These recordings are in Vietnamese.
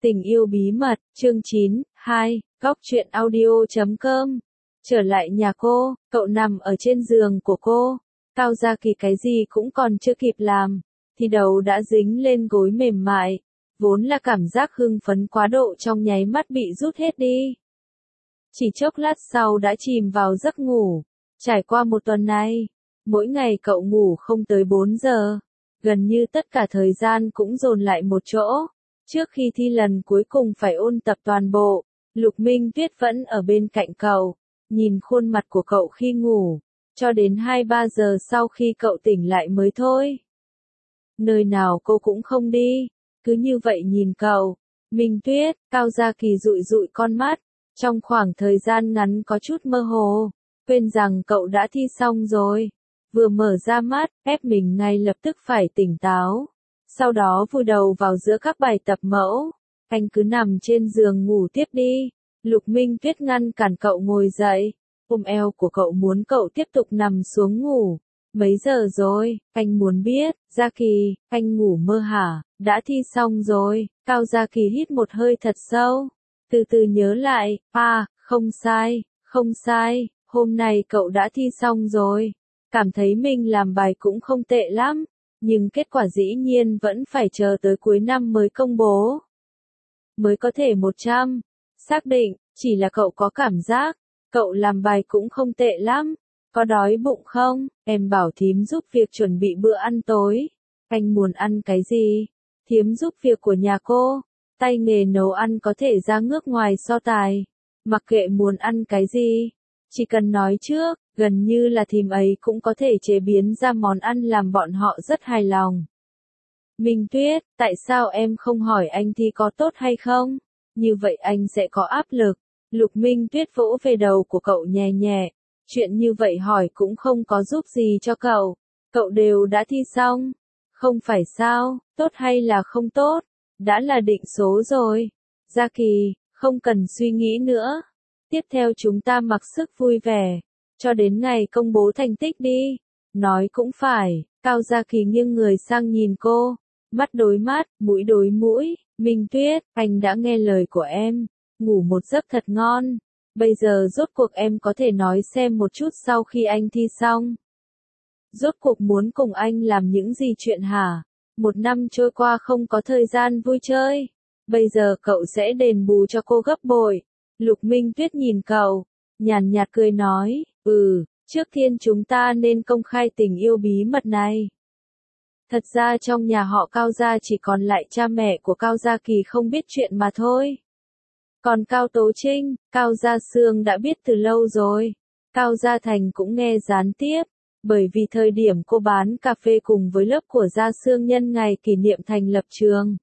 Tình yêu bí mật, chương 9, 2, góc truyện audio.com. Trở lại nhà cô, cậu nằm ở trên giường của cô. Cao Gia Kỳ cái gì cũng còn chưa kịp làm, thì đầu đã dính lên gối mềm mại. Vốn là cảm giác hưng phấn quá độ trong nháy mắt bị rút hết đi. Chỉ chốc lát sau đã chìm vào giấc ngủ. Trải qua một tuần nay, mỗi ngày cậu ngủ không tới 4 giờ. Gần như tất cả thời gian cũng dồn lại một chỗ. Trước khi thi lần cuối cùng phải ôn tập toàn bộ, Lục Minh Tuyết vẫn ở bên cạnh cậu, nhìn khuôn mặt của cậu khi ngủ, cho đến 2-3 giờ sau khi cậu tỉnh lại mới thôi. Nơi nào cô cũng không đi, cứ như vậy nhìn cậu. Minh Tuyết, Cao Gia Kỳ dụi dụi con mắt, trong khoảng thời gian ngắn có chút mơ hồ, quên rằng cậu đã thi xong rồi. Vừa mở ra mắt, ép mình ngay lập tức phải tỉnh táo. Sau đó vùi đầu vào giữa các bài tập mẫu. Anh cứ nằm trên giường ngủ tiếp đi. Lục Minh Tuyết ngăn cản cậu ngồi dậy. Ôm eo của cậu muốn cậu tiếp tục nằm xuống ngủ. Mấy giờ rồi? Anh muốn biết. Gia Kỳ, anh ngủ mơ hả? Đã thi xong rồi. Cao Gia Kỳ hít một hơi thật sâu. Từ từ nhớ lại. Không sai, không sai. Hôm nay cậu đã thi xong rồi. Cảm thấy mình làm bài cũng không tệ lắm. Nhưng kết quả dĩ nhiên vẫn phải chờ tới cuối năm mới công bố. Mới có thể 100. Xác định, chỉ là cậu có cảm giác, cậu làm bài cũng không tệ lắm. Có đói bụng không? Em bảo thím giúp việc chuẩn bị bữa ăn tối. Anh muốn ăn cái gì? Thím giúp việc của nhà cô. Tay nghề nấu ăn có thể ra nước ngoài so tài. Mặc kệ muốn ăn cái gì. Chỉ cần nói trước, gần như là thím ấy cũng có thể chế biến ra món ăn làm bọn họ rất hài lòng. Minh Tuyết, tại sao em không hỏi anh thi có tốt hay không? Như vậy anh sẽ có áp lực. Lục Minh Tuyết vỗ về đầu của cậu nhẹ nhẹ. Chuyện như vậy hỏi cũng không có giúp gì cho cậu. Cậu đều đã thi xong. Không phải sao, tốt hay là không tốt? Đã là định số rồi. Gia Kỳ, không cần suy nghĩ nữa. Tiếp theo chúng ta mặc sức vui vẻ. Cho đến ngày công bố thành tích đi. Nói cũng phải, Cao Gia Kỳ nghiêng người sang nhìn cô. Mắt đối mắt, mũi đối mũi. Minh Tuyết, anh đã nghe lời của em. Ngủ một giấc thật ngon. Bây giờ rốt cuộc em có thể nói xem một chút sau khi anh thi xong. Rốt cuộc muốn cùng anh làm những gì chuyện hả? Một năm trôi qua không có thời gian vui chơi. Bây giờ cậu sẽ đền bù cho cô gấp bội. Lục Minh Tuyết nhìn cậu, nhàn nhạt cười nói, trước tiên chúng ta nên công khai tình yêu bí mật này. Thật ra trong nhà họ Cao Gia chỉ còn lại cha mẹ của Cao Gia Kỳ không biết chuyện mà thôi. Còn Cao Tố Trinh, Cao Gia Sương đã biết từ lâu rồi. Cao Gia Thành cũng nghe gián tiếp, bởi vì thời điểm cô bán cà phê cùng với lớp của Gia Sương nhân ngày kỷ niệm thành lập trường.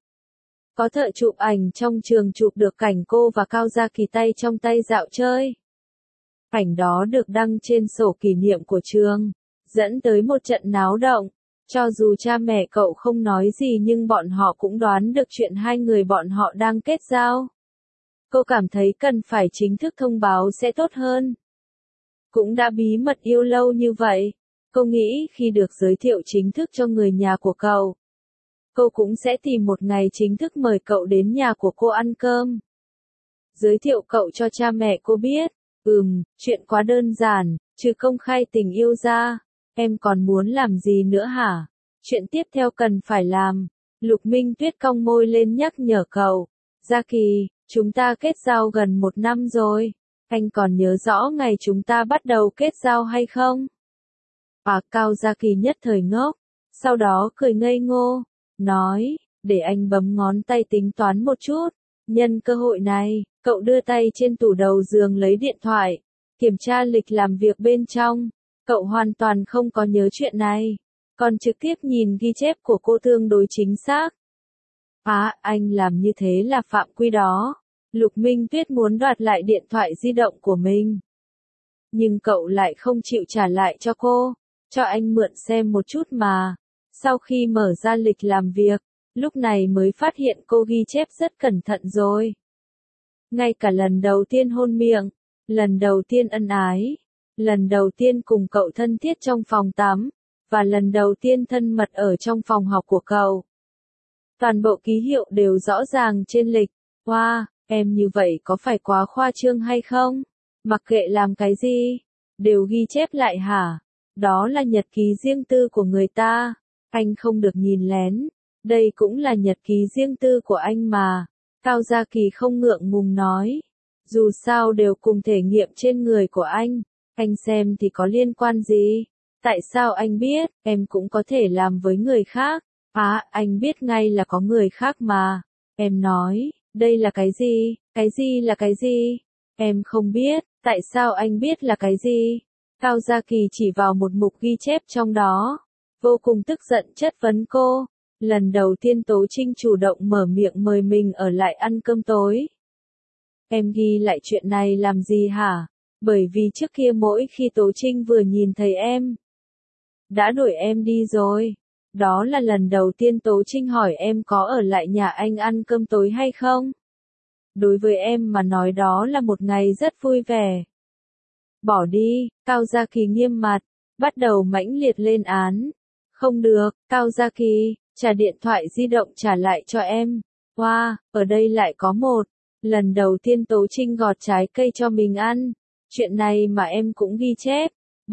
Có thợ chụp ảnh trong trường chụp được cảnh cô và Cao Gia Kỳ tay trong tay dạo chơi. Ảnh đó được đăng trên sổ kỷ niệm của trường, dẫn tới một trận náo động. Cho dù cha mẹ cậu không nói gì nhưng bọn họ cũng đoán được chuyện hai người bọn họ đang kết giao. Cô cảm thấy cần phải chính thức thông báo sẽ tốt hơn. Cũng đã bí mật yêu lâu như vậy, cô nghĩ khi được giới thiệu chính thức cho người nhà của cậu, cô cũng sẽ tìm một ngày chính thức mời cậu đến nhà của cô ăn cơm. Giới thiệu cậu cho cha mẹ cô biết. Chuyện quá đơn giản, trừ công khai tình yêu ra. Em còn muốn làm gì nữa hả? Chuyện tiếp theo cần phải làm. Lục Minh Tuyết cong môi lên nhắc nhở cậu. Gia Kỳ, chúng ta kết giao gần 1 năm rồi. Anh còn nhớ rõ ngày chúng ta bắt đầu kết giao hay không? Cao Gia Kỳ nhất thời ngốc. Sau đó cười ngây ngô. Nói, để anh bấm ngón tay tính toán một chút. Nhân cơ hội này, cậu đưa tay trên tủ đầu giường lấy điện thoại. Kiểm tra lịch làm việc bên trong. Cậu hoàn toàn không có nhớ chuyện này. Còn trực tiếp nhìn ghi chép của cô tương đối chính xác. Anh làm như thế là phạm quy đó. Lục Minh Tuyết muốn đoạt lại điện thoại di động của mình. Nhưng cậu lại không chịu trả lại cho cô. Cho anh mượn xem một chút mà. Sau khi mở ra lịch làm việc, lúc này mới phát hiện cô ghi chép rất cẩn thận rồi. Ngay cả lần đầu tiên hôn miệng, lần đầu tiên ân ái, lần đầu tiên cùng cậu thân thiết trong phòng tắm, và lần đầu tiên thân mật ở trong phòng học của cậu. Toàn bộ ký hiệu đều rõ ràng trên lịch, Wow, em như vậy có phải quá khoa trương hay không? Mặc kệ làm cái gì, đều ghi chép lại hả? Đó là nhật ký riêng tư của người ta, anh không được nhìn lén. Đây cũng là nhật ký riêng tư của anh mà. Cao Gia Kỳ không ngượng ngùng nói. Dù sao đều cùng thể nghiệm trên người của anh xem thì có liên quan gì? Tại sao anh biết, em cũng có thể làm với người khác? À, anh biết ngay là có người khác mà. Em nói, đây là cái gì? Cái gì là cái gì? Em không biết, tại sao anh biết là cái gì? Cao Gia Kỳ chỉ vào một mục ghi chép trong đó. Vô cùng tức giận chất vấn cô. Lần đầu tiên Tố Trinh chủ động mở miệng mời mình ở lại ăn cơm tối. Em ghi lại chuyện này làm gì hả? Bởi vì trước kia mỗi khi Tố Trinh vừa nhìn thấy em, đã đuổi em đi rồi. Đó là lần đầu tiên Tố Trinh hỏi em có ở lại nhà anh ăn cơm tối hay không? Đối với em mà nói đó là một ngày rất vui vẻ. Bỏ đi, Cao Gia Kỳ nghiêm mặt, bắt đầu mãnh liệt lên án. Không được, Cao Gia Kỳ, trả điện thoại di động trả lại cho em. Wow, ở đây lại có một. Lần đầu tiên Tố Trinh gọt trái cây cho mình ăn. Chuyện này mà em cũng ghi chép.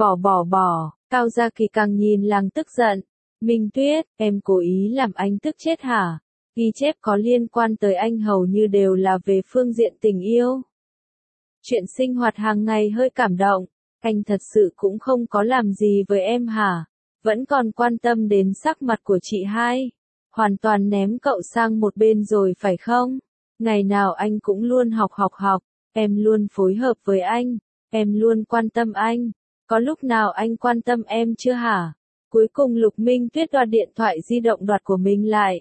Bỏ. Cao Gia Kỳ càng nhìn càng tức giận. Minh Tuyết, em cố ý làm anh tức chết hả? Ghi chép có liên quan tới anh hầu như đều là về phương diện tình yêu. Chuyện sinh hoạt hàng ngày hơi cảm động. Anh thật sự cũng không có làm gì với em hả? Vẫn còn quan tâm đến sắc mặt của chị hai. Hoàn toàn ném cậu sang một bên rồi phải không? Ngày nào anh cũng luôn học. Em luôn phối hợp với anh. Em luôn quan tâm anh. Có lúc nào anh quan tâm em chưa hả? Cuối cùng Lục Minh Tuyết đoạt điện thoại di động đoạt của mình lại.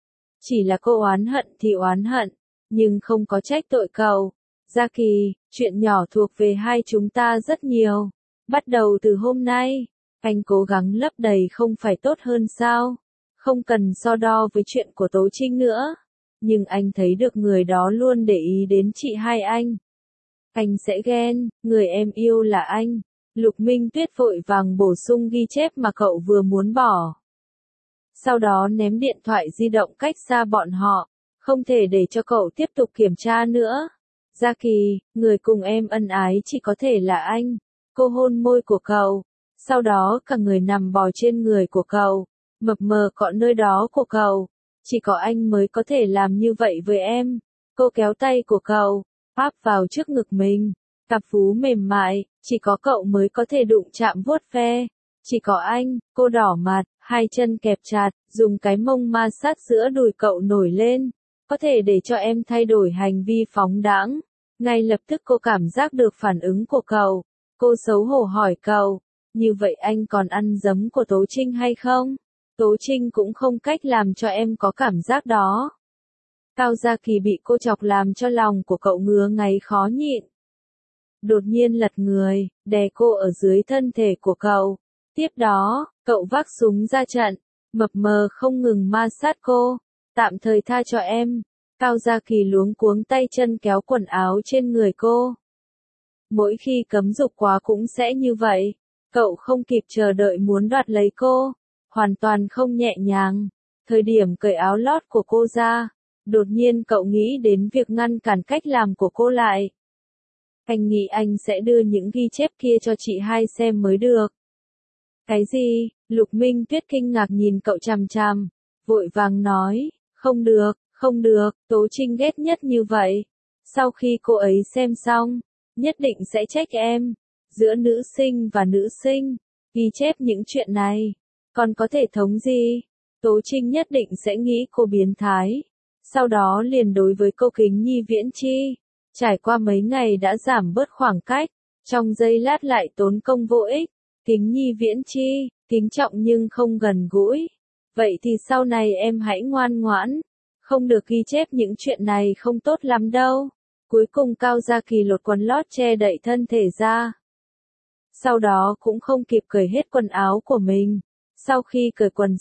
Chỉ là cô oán hận thì oán hận, nhưng không có trách tội cậu. Gia Kỳ, chuyện nhỏ thuộc về hai chúng ta rất nhiều. Bắt đầu từ hôm nay, anh cố gắng lấp đầy không phải tốt hơn sao? Không cần so đo với chuyện của Tố Trinh nữa. Nhưng anh thấy được người đó luôn để ý đến chị hai anh. Anh sẽ ghen, người em yêu là anh. Lục Minh Tuyết vội vàng bổ sung ghi chép mà cậu vừa muốn bỏ. Sau đó ném điện thoại di động cách xa bọn họ. Không thể để cho cậu tiếp tục kiểm tra nữa. Gia Kỳ, người cùng em ân ái chỉ có thể là anh. Cô hôn môi của cậu. Sau đó cả người nằm bò trên người của cậu. Mập mờ cọ nơi đó của cậu. Chỉ có anh mới có thể làm như vậy với em. Cô kéo tay của cậu, áp vào trước ngực mình. Cặp vú mềm mại, chỉ có cậu mới có thể đụng chạm vuốt ve. Chỉ có anh, cô đỏ mặt, hai chân kẹp chặt, dùng cái mông ma sát giữa đùi cậu nổi lên. Có thể để cho em thay đổi hành vi phóng đãng. Ngay lập tức cô cảm giác được phản ứng của cậu. Cô xấu hổ hỏi cậu, như vậy anh còn ăn giấm của Tố Trinh hay không? Tố Trinh cũng không cách làm cho em có cảm giác đó. Cao Gia Kỳ bị cô chọc làm cho lòng của cậu ngứa ngáy khó nhịn. Đột nhiên lật người, đè cô ở dưới thân thể của cậu. Tiếp đó, cậu vác súng ra trận, mập mờ không ngừng ma sát cô. Tạm thời tha cho em. Cao Gia Kỳ luống cuống tay chân kéo quần áo trên người cô. Mỗi khi cấm dục quá cũng sẽ như vậy. Cậu không kịp chờ đợi muốn đoạt lấy cô. Hoàn toàn không nhẹ nhàng. Thời điểm cởi áo lót của cô ra, đột nhiên cậu nghĩ đến việc ngăn cản cách làm của cô lại. Anh nghĩ anh sẽ đưa những ghi chép kia cho chị hai xem mới được. Cái gì? Lục Minh Tuyết kinh ngạc nhìn cậu chằm chằm, vội vàng nói, không được, Tố Trinh ghét nhất như vậy. Sau khi cô ấy xem xong, nhất định sẽ trách em. Giữa nữ sinh và nữ sinh, ghi chép những chuyện này, còn có thể thống gì? Tố Trinh nhất định sẽ nghĩ cô biến thái. Sau đó liền đối với cô Kính Nhi Viễn Chi. Trải qua mấy ngày đã giảm bớt khoảng cách, trong giây lát lại tốn công vô ích. Kính Nhi Viễn Chi, kính trọng nhưng không gần gũi. Vậy thì sau này em hãy ngoan ngoãn. Không được ghi chép những chuyện này không tốt lắm đâu. Cuối cùng Cao Gia Kỳ lột quần lót che đậy thân thể ra. Sau đó cũng không kịp cởi hết quần áo của mình. Sau khi cởi quần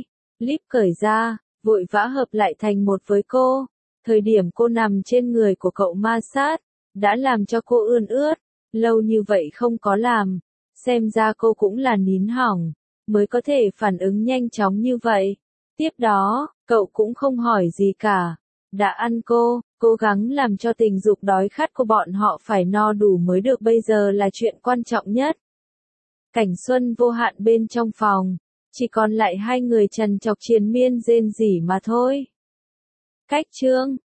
líp cởi ra, vội vã hợp lại thành một với cô. Thời điểm cô nằm trên người của cậu ma sát, đã làm cho cô ươn ướt. Lâu như vậy không có làm. Xem ra cô cũng là nín hỏng, mới có thể phản ứng nhanh chóng như vậy. Tiếp đó, cậu cũng không hỏi gì cả. Đã ăn cô, Cố gắng làm cho tình dục đói khát của bọn họ phải no đủ mới được bây giờ là chuyện quan trọng nhất. Cảnh xuân vô hạn bên trong phòng. Chỉ còn lại hai người trần trọc triền miên rên rỉ mà thôi. Cách chương